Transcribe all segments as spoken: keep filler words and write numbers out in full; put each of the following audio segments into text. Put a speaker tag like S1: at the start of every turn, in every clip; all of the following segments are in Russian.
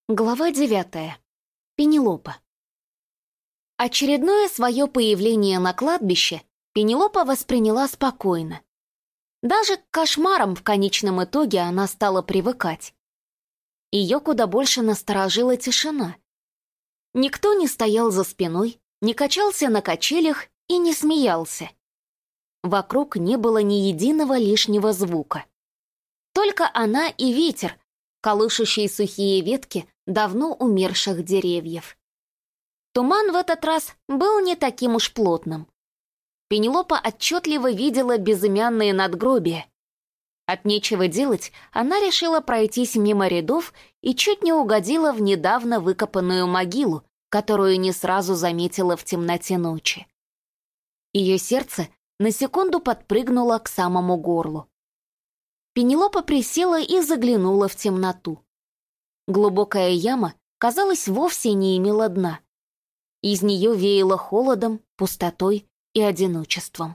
S1: Глава девятая. Пенелопа. Очередное свое появление на кладбище Пенелопа восприняла спокойно. Даже к кошмарам в конечном итоге она стала привыкать. Ее куда больше насторожила тишина. Никто не стоял за спиной, не качался на качелях и не смеялся. Вокруг не было ни единого лишнего звука. Только она и ветер, колышущие сухие ветки давно умерших деревьев. Туман в этот раз был не таким уж плотным. Пенелопа отчетливо видела безымянные надгробия. От нечего делать она решила пройтись мимо рядов и чуть не угодила в недавно выкопанную могилу, которую не сразу заметила в темноте ночи. Ее сердце на секунду подпрыгнуло к самому горлу. Пенелопа присела и заглянула в темноту. Глубокая яма, казалось, вовсе не имела дна. Из нее веяло холодом, пустотой и одиночеством.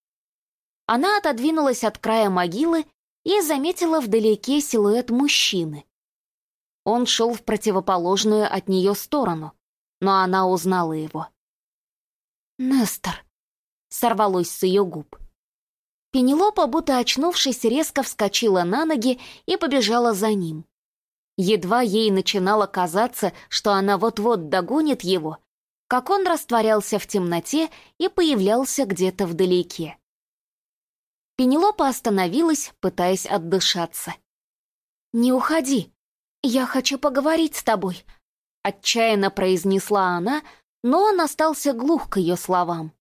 S1: Она отодвинулась от края могилы и заметила вдалеке силуэт мужчины. Он шел в противоположную от нее сторону, но она узнала его. «Нестор», — сорвалось с ее губ. Пенелопа, будто очнувшись, резко вскочила на ноги и побежала за ним. Едва ей начинало казаться, что она вот-вот догонит его, как он растворялся в темноте и появлялся где-то вдалеке. Пенелопа остановилась, пытаясь отдышаться. «Не уходи, я хочу поговорить с тобой», — отчаянно произнесла она, но он остался глух к ее словам.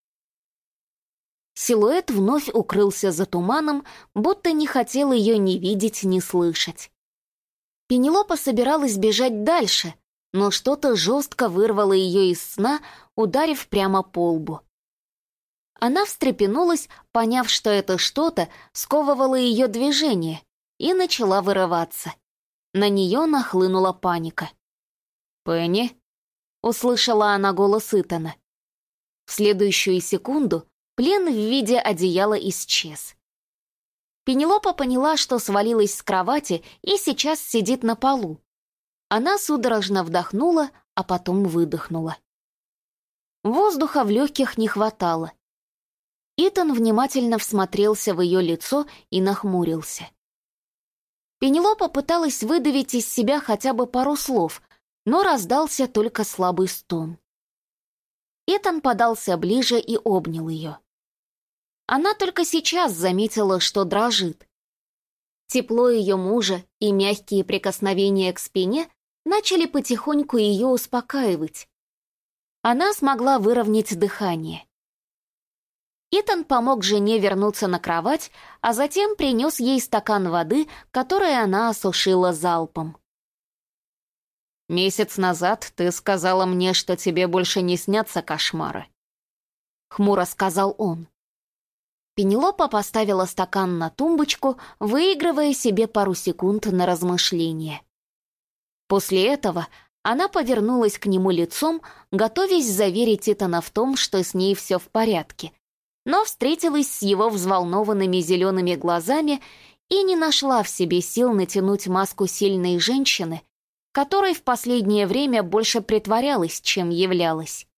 S1: Силуэт вновь укрылся за туманом, будто не хотел ее ни видеть, ни слышать. Пенелопа собиралась бежать дальше, но что-то жестко вырвало ее из сна, ударив прямо по лбу. Она встрепенулась, поняв, что это что-то сковывало ее движение, и начала вырываться. На нее нахлынула паника. «Пенни?» — услышала она голос Итана. В следующую секунду плен в виде одеяла исчез. Пенелопа поняла, что свалилась с кровати и сейчас сидит на полу. Она судорожно вдохнула, а потом выдохнула. Воздуха в легких не хватало. Итан внимательно всмотрелся в ее лицо и нахмурился. Пенелопа пыталась выдавить из себя хотя бы пару слов, но раздался только слабый стон. Итан подался ближе и обнял ее. Она только сейчас заметила, что дрожит. Тепло ее мужа и мягкие прикосновения к спине начали потихоньку ее успокаивать. Она смогла выровнять дыхание. Итан помог жене вернуться на кровать, а затем принес ей стакан воды, который она осушила залпом. «Месяц назад ты сказала мне, что тебе больше не снятся кошмары», — хмуро сказал он. Пенелопа поставила стакан на тумбочку, выигрывая себе пару секунд на размышление. После этого она повернулась к нему лицом, готовясь заверить Итана в том, что с ней все в порядке, но встретилась с его взволнованными зелеными глазами и не нашла в себе сил натянуть маску сильной женщины, которой в последнее время больше притворялась, чем являлась.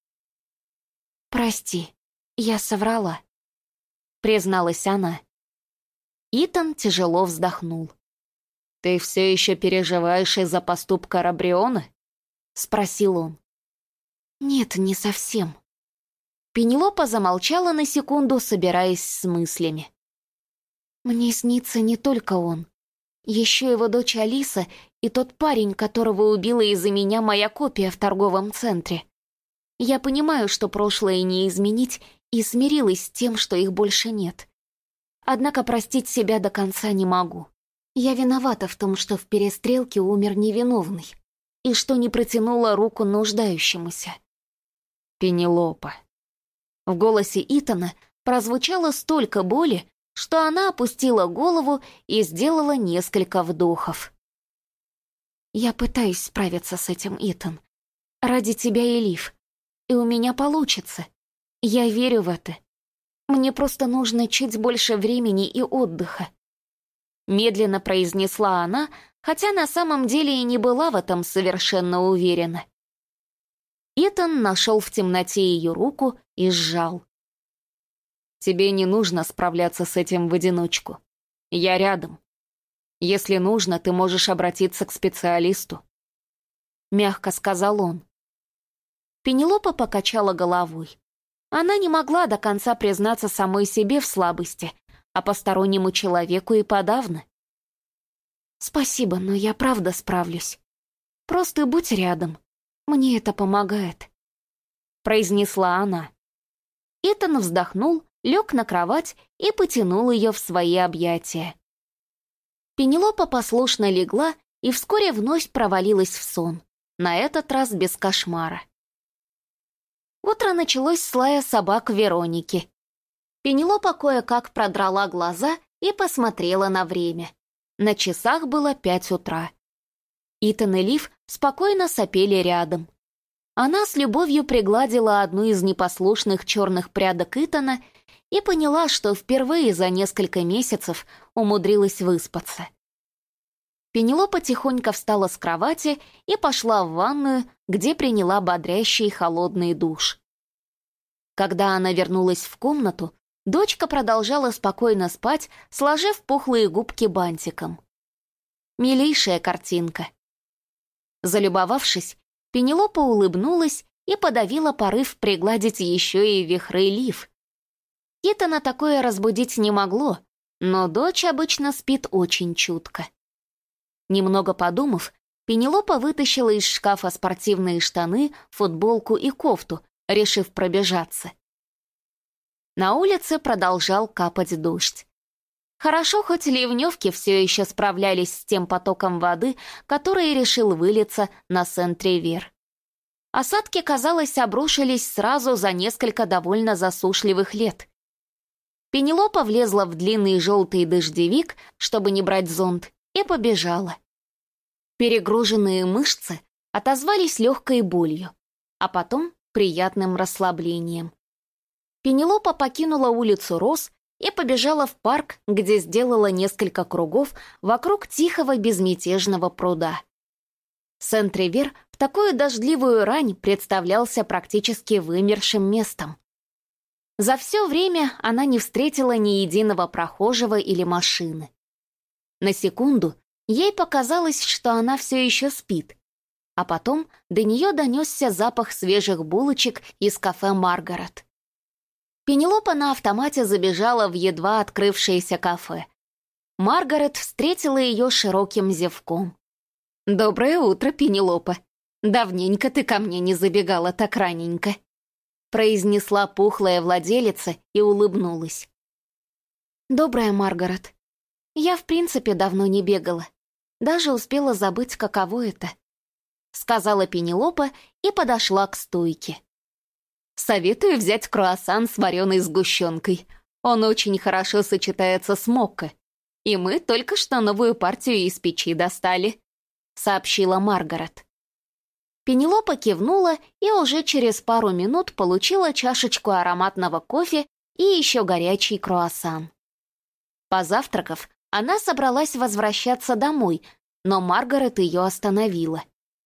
S1: «Прости, я соврала», — призналась она. Итан тяжело вздохнул. «Ты все еще переживаешь из-за поступка Рабриона?» — спросил он. «Нет, не совсем». Пенелопа замолчала на секунду, собираясь с мыслями. «Мне снится не только он. Еще его дочь Алиса и тот парень, которого убила из-за меня моя копия в торговом центре. Я понимаю, что прошлое не изменить, и смирилась с тем, что их больше нет. Однако простить себя до конца не могу. Я виновата в том, что в перестрелке умер невиновный, и что не протянула руку нуждающемуся». «Пенелопа». В голосе Итана прозвучало столько боли, что она опустила голову и сделала несколько вдохов. «Я пытаюсь справиться с этим, Итан. Ради тебя и Лив. И у меня получится. Я верю в это. Мне просто нужно чуть больше времени и отдыха», — медленно произнесла она, хотя на самом деле и не была в этом совершенно уверена. Итан нашел в темноте ее руку и сжал. «Тебе не нужно справляться с этим в одиночку. Я рядом. Если нужно, ты можешь обратиться к специалисту», — мягко сказал он. Пенелопа покачала головой. Она не могла до конца признаться самой себе в слабости, а постороннему человеку и подавно. «Спасибо, но я правда справлюсь. Просто будь рядом. Мне это помогает», — произнесла она. Итан вздохнул, лег на кровать и потянул ее в свои объятия. Пенелопа послушно легла и вскоре вновь провалилась в сон, на этот раз без кошмара. Утро началось с лая собак Вероники. Пенелопа кое-как продрала глаза и посмотрела на время. На часах было пять утра. Итан и Лив спокойно сопели рядом. Она с любовью пригладила одну из непослушных черных прядок Итана и поняла, что впервые за несколько месяцев умудрилась выспаться. Пенелопа тихонько встала с кровати и пошла в ванную, где приняла бодрящий холодный душ. Когда она вернулась в комнату, дочка продолжала спокойно спать, сложив пухлые губки бантиком. Милейшая картинка. Залюбовавшись, Пенелопа улыбнулась и подавила порыв пригладить еще и вихры Лив. Итана такое разбудить не могло, но дочь обычно спит очень чутко. Немного подумав, Пенелопа вытащила из шкафа спортивные штаны, футболку и кофту, решив пробежаться. На улице продолжал капать дождь. Хорошо, хоть ливневки все еще справлялись с тем потоком воды, который решил вылиться на Сент-Ривер. Осадки, казалось, обрушились сразу за несколько довольно засушливых лет. Пенелопа влезла в длинный желтый дождевик, чтобы не брать зонт, и побежала. Перегруженные мышцы отозвались легкой болью, а потом приятным расслаблением. Пенелопа покинула улицу Роз и побежала в парк, где сделала несколько кругов вокруг тихого безмятежного пруда. Сент-Ривер в такую дождливую рань представлялся практически вымершим местом. За все время она не встретила ни единого прохожего или машины. На секунду ей показалось, что она все еще спит, а потом до нее донесся запах свежих булочек из кафе «Маргарет». Пенелопа на автомате забежала в едва открывшееся кафе. Маргарет встретила ее широким зевком. «Доброе утро, Пенелопа. Давненько ты ко мне не забегала так раненько», произнесла пухлая владелица и улыбнулась. «Доброе, Маргарет. Я, в принципе, давно не бегала. Даже успела забыть, каково это», сказала Пенелопа и подошла к стойке. «Советую взять круассан с вареной сгущенкой. Он очень хорошо сочетается с мокко. И мы только что новую партию из печи достали», сообщила Маргарет. Пенелопа кивнула и уже через пару минут получила чашечку ароматного кофе и еще горячий круассан. Позавтракав, она собралась возвращаться домой, но Маргарет ее остановила.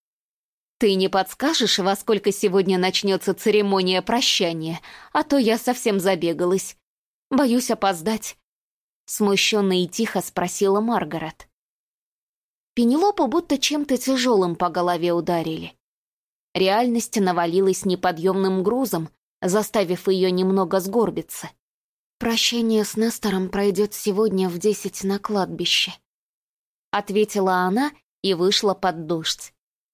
S1: «Ты не подскажешь, во сколько сегодня начнется церемония прощания, а то я совсем забегалась. Боюсь опоздать», — смущенно и тихо спросила Маргарет. Пенелопу будто чем-то тяжелым по голове ударили. Реальность навалилась неподъемным грузом, заставив ее немного сгорбиться. «Прощание с Нестором пройдет сегодня в десять на кладбище», — ответила она и вышла под дождь.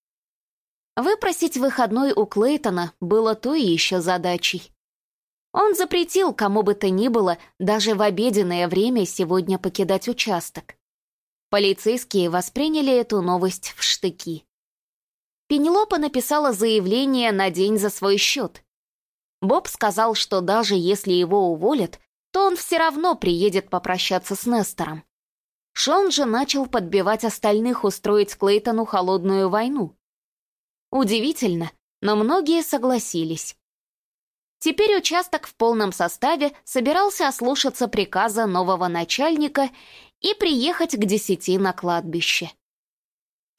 S1: Выпросить выходной у Клейтона было той еще задачей. Он запретил кому бы то ни было даже в обеденное время сегодня покидать участок. Полицейские восприняли эту новость в штыки. Пенелопа написала заявление на день за свой счет. Боб сказал, что даже если его уволят, то он все равно приедет попрощаться с Нестором. Шон же начал подбивать остальных устроить Клейтону холодную войну. Удивительно, но многие согласились. Теперь участок в полном составе собирался ослушаться приказа нового начальника и приехать к десяти на кладбище.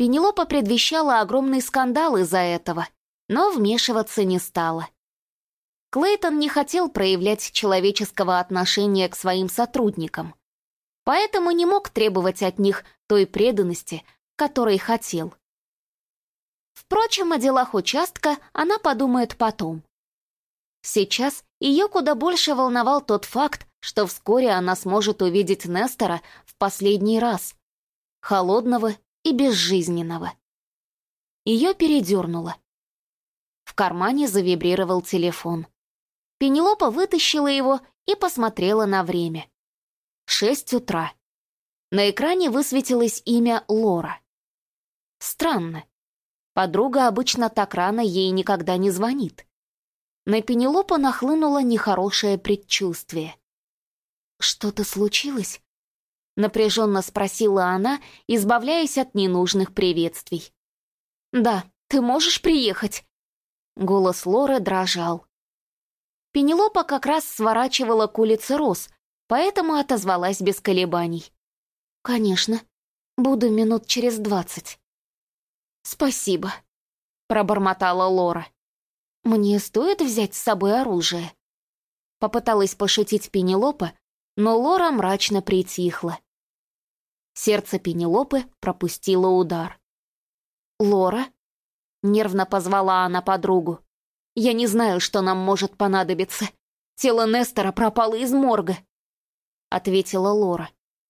S1: Пенелопа предвещала огромный скандал из-за этого, но вмешиваться не стала. Клейтон не хотел проявлять человеческого отношения к своим сотрудникам, поэтому не мог требовать от них той преданности, которой хотел. Впрочем, о делах участка она подумает потом. Сейчас ее куда больше волновал тот факт, что вскоре она сможет увидеть Нестора в последний раз, холодного и безжизненного. Ее передернуло. В кармане завибрировал телефон. Пенелопа вытащила его и посмотрела на время. Шесть утра. На экране высветилось имя Лора. Странно. Подруга обычно так рано ей никогда не звонит. На Пенелопу нахлынуло нехорошее предчувствие. «Что-то случилось?» — напряженно спросила она, избавляясь от ненужных приветствий. «Да, ты можешь приехать?» Голос Лоры дрожал. Пенелопа как раз сворачивала к улице Роз, поэтому отозвалась без колебаний. «Конечно, буду минут через двадцать». «Спасибо», — пробормотала Лора. «Мне стоит взять с собой оружие?» Попыталась пошутить Пенелопа, но Лора мрачно притихла. Сердце Пенелопы пропустило удар. «Лора?» — нервно позвала она подругу. «Я не знаю, что нам может понадобиться. Тело Нестора пропало из морга», — ответила Лора.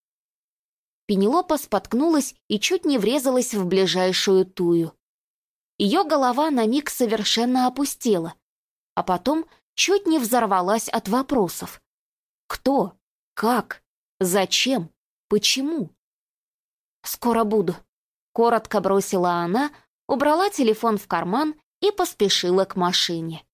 S1: Пенелопа споткнулась и чуть не врезалась в ближайшую тую. Ее голова на миг совершенно опустела, а потом чуть не взорвалась от вопросов. Кто? Как? Зачем? Почему? «Скоро буду», — коротко бросила она, убрала телефон в карман и поспешила к машине.